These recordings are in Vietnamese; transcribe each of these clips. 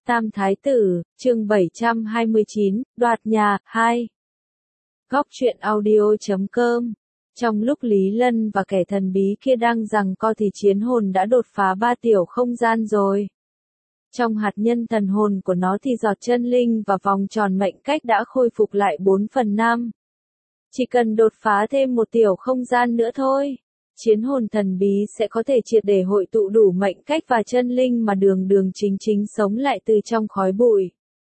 Tam Thái Tử, chương 729, đoạt nhà, 2. Góc truyện audio.com. Trong lúc Lý Lân và kẻ thần bí kia đang giằng co thì chiến hồn đã đột phá 3 tiểu không gian rồi. Trong hạt nhân thần hồn của nó thì giọt chân linh và vòng tròn mệnh cách đã khôi phục lại 4/5. Chỉ cần đột phá thêm một tiểu không gian nữa thôi, chiến hồn thần bí sẽ có thể triệt để hội tụ đủ mệnh cách và chân linh mà đường đường chính chính sống lại từ trong khói bụi.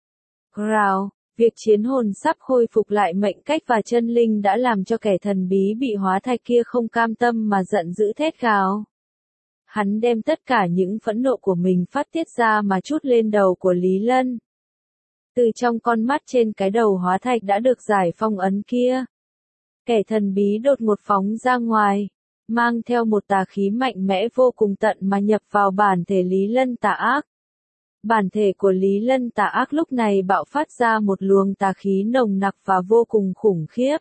Growl, việc chiến hồn sắp khôi phục lại mệnh cách và chân linh đã làm cho kẻ thần bí bị hóa thạch kia không cam tâm mà giận dữ thét gào. Hắn đem tất cả những phẫn nộ của mình phát tiết ra mà trút lên đầu của Lý Lân. Từ trong con mắt trên cái đầu hóa thạch đã được giải phong ấn kia, kẻ thần bí đột ngột phóng ra ngoài, mang theo một tà khí mạnh mẽ vô cùng tận mà nhập vào bản thể Lý Lân tà ác. Bản thể của Lý Lân tà ác lúc này bạo phát ra một luồng tà khí nồng nặc và vô cùng khủng khiếp.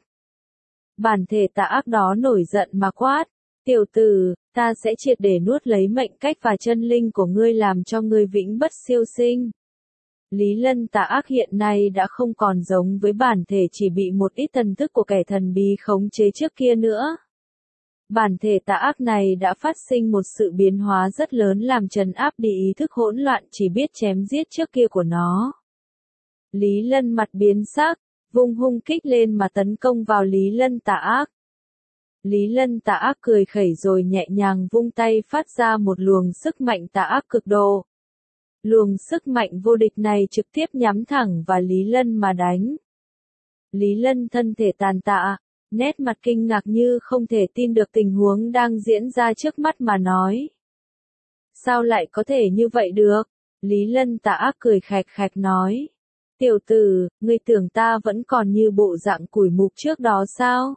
Bản thể tà ác đó nổi giận mà quát, tiểu tử, ta sẽ triệt để nuốt lấy mệnh cách và chân linh của ngươi làm cho ngươi vĩnh bất siêu sinh. Lý Lân tà ác hiện nay đã không còn giống với bản thể chỉ bị một ít thần thức của kẻ thần bí khống chế trước kia nữa. Bản thể tà ác này đã phát sinh một sự biến hóa rất lớn làm trấn áp đi ý thức hỗn loạn chỉ biết chém giết trước kia của nó. Lý Lân mặt biến sắc, vung hung kích lên mà tấn công vào Lý Lân tà ác. Lý Lân tà ác cười khẩy rồi nhẹ nhàng vung tay phát ra một luồng sức mạnh tà ác cực độ. Luồng sức mạnh vô địch này trực tiếp nhắm thẳng vào Lý Lân mà đánh. Lý Lân thân thể tàn tạ, nét mặt kinh ngạc như không thể tin được tình huống đang diễn ra trước mắt mà nói. Sao lại có thể như vậy được? Lý Lân tà ác cười khạch khạch nói. Tiểu tử, ngươi tưởng ta vẫn còn như bộ dạng củi mục trước đó sao?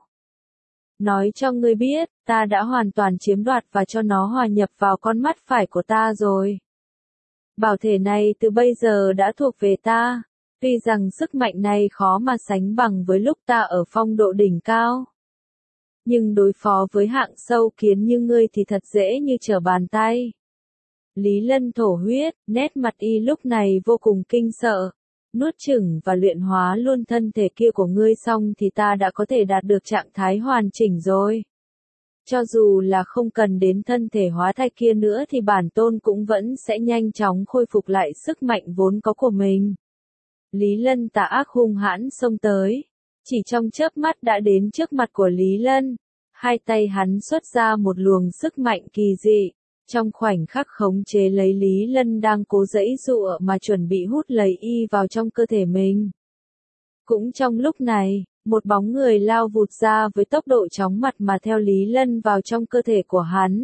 Nói cho ngươi biết, ta đã hoàn toàn chiếm đoạt và cho nó hòa nhập vào con mắt phải của ta rồi. Bảo thể này từ bây giờ đã thuộc về ta. Tuy rằng sức mạnh này khó mà sánh bằng với lúc ta ở phong độ đỉnh cao. Nhưng đối phó với hạng sâu kiến như ngươi thì thật dễ như trở bàn tay. Lý Lân thổ huyết, nét mặt y lúc này vô cùng kinh sợ. Nuốt chửng và luyện hóa luôn thân thể kia của ngươi xong thì ta đã có thể đạt được trạng thái hoàn chỉnh rồi. Cho dù là không cần đến thân thể hóa thạch kia nữa thì bản tôn cũng vẫn sẽ nhanh chóng khôi phục lại sức mạnh vốn có của mình. Lý Lân tà ác hung hãn xông tới, chỉ trong chớp mắt đã đến trước mặt của Lý Lân. Hai tay hắn xuất ra một luồng sức mạnh kỳ dị, trong khoảnh khắc khống chế lấy Lý Lân đang cố giãy giụa mà chuẩn bị hút lấy y vào trong cơ thể mình. Cũng trong lúc này, một bóng người lao vụt ra với tốc độ chóng mặt mà theo Lý Lân vào trong cơ thể của hắn.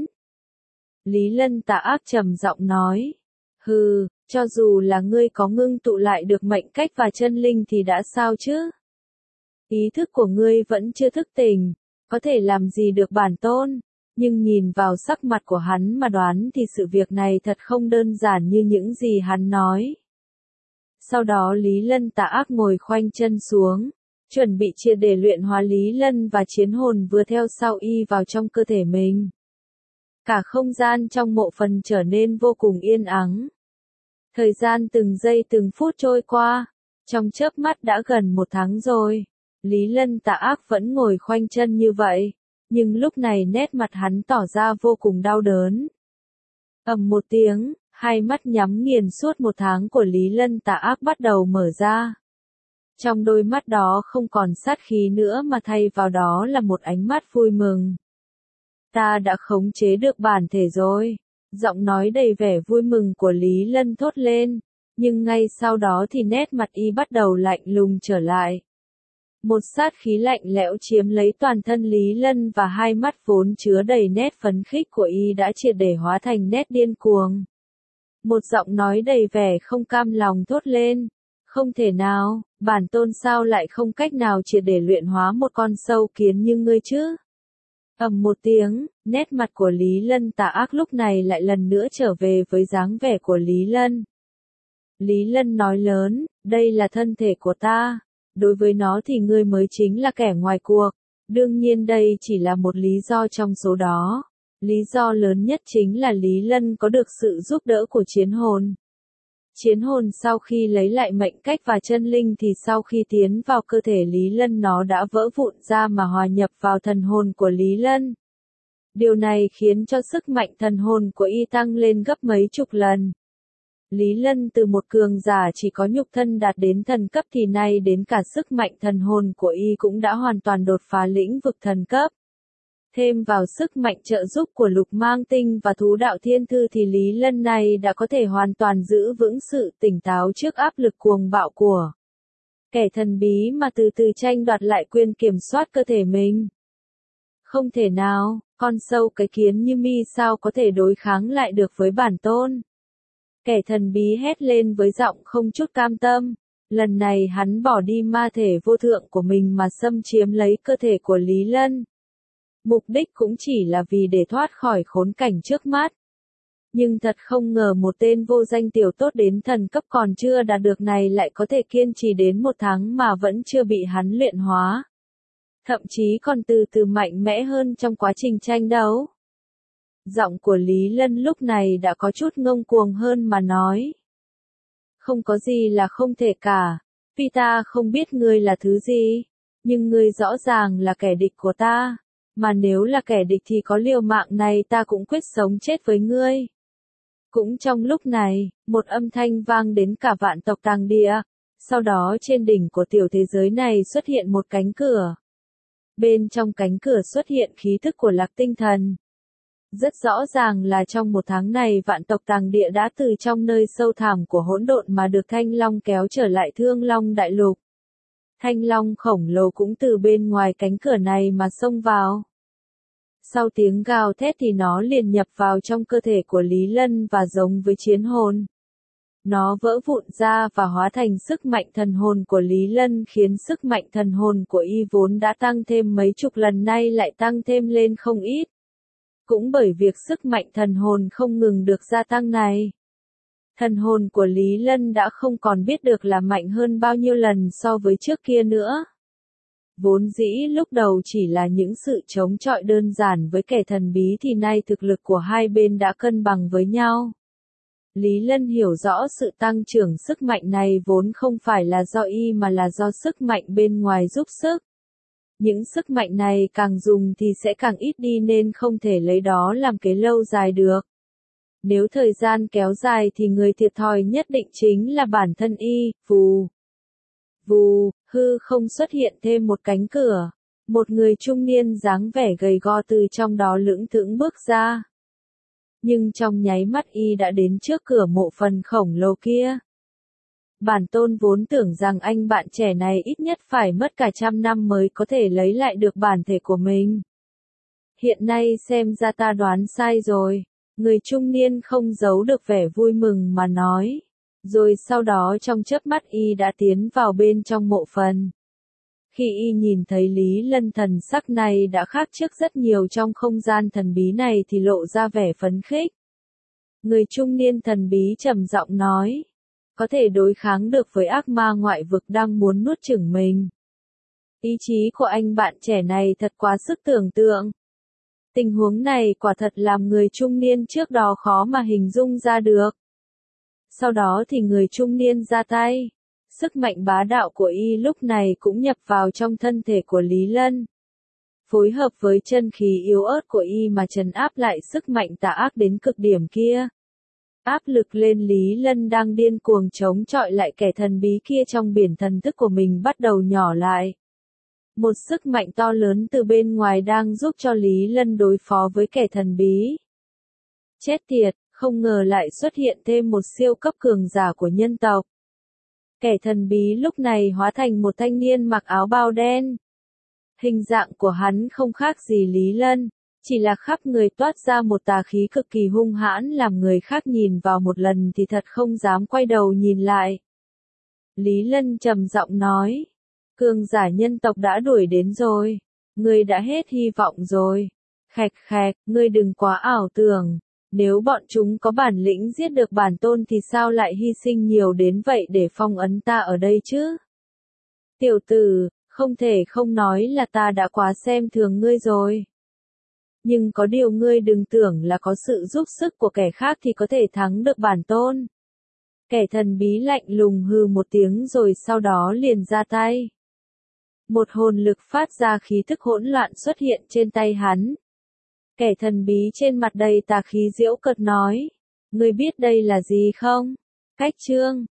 Lý Lân tà ác trầm giọng nói, hừ, cho dù là ngươi có ngưng tụ lại được mệnh cách và chân linh thì đã sao chứ? Ý thức của ngươi vẫn chưa thức tỉnh, có thể làm gì được bản tôn, nhưng nhìn vào sắc mặt của hắn mà đoán thì sự việc này thật không đơn giản như những gì hắn nói. Sau đó Lý Lân tà ác ngồi khoanh chân xuống, chuẩn bị triệt để luyện hóa Lý Lân và chiến hồn vừa theo sau y vào trong cơ thể mình. Cả không gian trong mộ phần trở nên vô cùng yên ắng. Thời gian từng giây từng phút trôi qua, trong chớp mắt đã gần 1 tháng rồi. Lý Lân tà ác vẫn ngồi khoanh chân như vậy, nhưng lúc này nét mặt hắn tỏ ra vô cùng đau đớn. Ầm một tiếng, hai mắt nhắm nghiền suốt 1 tháng của Lý Lân tà ác bắt đầu mở ra. Trong đôi mắt đó không còn sát khí nữa mà thay vào đó là một ánh mắt vui mừng. Ta đã khống chế được bản thể rồi. Giọng nói đầy vẻ vui mừng của Lý Lân thốt lên, nhưng ngay sau đó thì nét mặt y bắt đầu lạnh lùng trở lại. Một sát khí lạnh lẽo chiếm lấy toàn thân Lý Lân và hai mắt vốn chứa đầy nét phấn khích của y đã triệt để hóa thành nét điên cuồng. Một giọng nói đầy vẻ không cam lòng thốt lên, không thể nào, bản tôn sao lại không cách nào triệt để luyện hóa một con sâu kiến như ngươi chứ? Ầm một tiếng, nét mặt của Lý Lân tà ác lúc này lại lần nữa trở về với dáng vẻ của Lý Lân. Lý Lân nói lớn, đây là thân thể của ta, đối với nó thì ngươi mới chính là kẻ ngoài cuộc, đương nhiên đây chỉ là một lý do trong số đó. Lý do lớn nhất chính là Lý Lân có được sự giúp đỡ của chiến hồn. Chiến hồn sau khi lấy lại mệnh cách và chân linh thì sau khi tiến vào cơ thể Lý Lân nó đã vỡ vụn ra mà hòa nhập vào thần hồn của Lý Lân. Điều này khiến cho sức mạnh thần hồn của y tăng lên gấp mấy chục lần. Lý Lân từ một cường giả chỉ có nhục thân đạt đến thần cấp thì nay đến cả sức mạnh thần hồn của y cũng đã hoàn toàn đột phá lĩnh vực thần cấp. Thêm vào sức mạnh trợ giúp của lục mang tinh và thú đạo thiên thư thì Lý Lân này đã có thể hoàn toàn giữ vững sự tỉnh táo trước áp lực cuồng bạo của kẻ thần bí mà từ từ tranh đoạt lại quyền kiểm soát cơ thể mình. Không thể nào, con sâu cái kiến như mi sao có thể đối kháng lại được với bản tôn. Kẻ thần bí hét lên với giọng không chút cam tâm. Lần này hắn bỏ đi ma thể vô thượng của mình mà xâm chiếm lấy cơ thể của Lý Lân. Mục đích cũng chỉ là vì để thoát khỏi khốn cảnh trước mắt. Nhưng thật không ngờ một tên vô danh tiểu tốt đến thần cấp còn chưa đạt được này lại có thể kiên trì đến 1 tháng mà vẫn chưa bị hắn luyện hóa. Thậm chí còn từ từ mạnh mẽ hơn trong quá trình tranh đấu. Giọng của Lý Lân lúc này đã có chút ngông cuồng hơn mà nói. Không có gì là không thể cả, vì ta không biết ngươi là thứ gì, nhưng ngươi rõ ràng là kẻ địch của ta, mà nếu là kẻ địch thì có liều mạng này ta cũng quyết sống chết với ngươi. Cũng trong lúc này, một âm thanh vang đến cả vạn tộc tàng địa, sau đó trên đỉnh của tiểu thế giới này xuất hiện một cánh cửa. Bên trong cánh cửa xuất hiện khí thức của Lạc Tinh Thần. Rất rõ ràng là trong 1 tháng này vạn tộc tàng địa đã từ trong nơi sâu thẳm của hỗn độn mà được Thanh Long kéo trở lại Thương Long Đại Lục. Thanh Long khổng lồ cũng từ bên ngoài cánh cửa này mà xông vào. Sau tiếng gào thét thì nó liền nhập vào trong cơ thể của Lý Lân và giống với chiến hồn. Nó vỡ vụn ra và hóa thành sức mạnh thần hồn của Lý Lân khiến sức mạnh thần hồn của y vốn đã tăng thêm mấy chục lần nay lại tăng thêm lên không ít. Cũng bởi việc sức mạnh thần hồn không ngừng được gia tăng này. Thần hồn của Lý Lân đã không còn biết được là mạnh hơn bao nhiêu lần so với trước kia nữa. Vốn dĩ lúc đầu chỉ là những sự chống chọi đơn giản với kẻ thần bí thì nay thực lực của hai bên đã cân bằng với nhau. Lý Lân hiểu rõ sự tăng trưởng sức mạnh này vốn không phải là do y mà là do sức mạnh bên ngoài giúp sức. Những sức mạnh này càng dùng thì sẽ càng ít đi nên không thể lấy đó làm kế lâu dài được. Nếu thời gian kéo dài thì người thiệt thòi nhất định chính là bản thân y. Vù. Vù, hư không xuất hiện thêm một cánh cửa. Một người trung niên dáng vẻ gầy go từ trong đó lững thững bước ra. Nhưng trong nháy mắt y đã đến trước cửa mộ phần khổng lồ kia. Bản tôn vốn tưởng rằng anh bạn trẻ này ít nhất phải mất cả 100 năm mới có thể lấy lại được bản thể của mình. Hiện nay xem ra ta đoán sai rồi. Người trung niên không giấu được vẻ vui mừng mà nói. Rồi sau đó trong chớp mắt y đã tiến vào bên trong mộ phần. Khi y nhìn thấy Lý Lân thần sắc này đã khác trước rất nhiều trong không gian thần bí này thì lộ ra vẻ phấn khích. Người trung niên thần bí trầm giọng nói. Có thể đối kháng được với ác ma ngoại vực đang muốn nuốt chửng mình. Ý chí của anh bạn trẻ này thật quá sức tưởng tượng. Tình huống này quả thật làm người trung niên trước đó khó mà hình dung ra được. Sau đó thì người trung niên ra tay. Sức mạnh bá đạo của y lúc này cũng nhập vào trong thân thể của Lý Lân. Phối hợp với chân khí yếu ớt của y mà trấn áp lại sức mạnh tà ác đến cực điểm kia. Áp lực lên Lý Lân đang điên cuồng chống chọi lại kẻ thần bí kia trong biển thần thức của mình bắt đầu nhỏ lại. Một sức mạnh to lớn từ bên ngoài đang giúp cho Lý Lân đối phó với kẻ thần bí. Chết tiệt, không ngờ lại xuất hiện thêm một siêu cấp cường giả của nhân tộc. Kẻ thần bí lúc này hóa thành một thanh niên mặc áo bào đen. Hình dạng của hắn không khác gì Lý Lân, chỉ là khắp người toát ra một tà khí cực kỳ hung hãn làm người khác nhìn vào một lần thì thật không dám quay đầu nhìn lại. Lý Lân trầm giọng nói, cường giả nhân tộc đã đuổi đến rồi, ngươi đã hết hy vọng rồi. Khẹt khẹt, ngươi đừng quá ảo tưởng. Nếu bọn chúng có bản lĩnh giết được bản tôn thì sao lại hy sinh nhiều đến vậy để phong ấn ta ở đây chứ? Tiểu tử, không thể không nói là ta đã quá xem thường ngươi rồi. Nhưng có điều ngươi đừng tưởng là có sự giúp sức của kẻ khác thì có thể thắng được bản tôn. Kẻ thần bí lạnh lùng hừ một tiếng rồi sau đó liền ra tay. Một hồn lực phát ra khí thức hỗn loạn xuất hiện trên tay hắn. Kẻ thần bí trên mặt đầy tà khí giễu cợt nói. Ngươi biết đây là gì không? Cách chương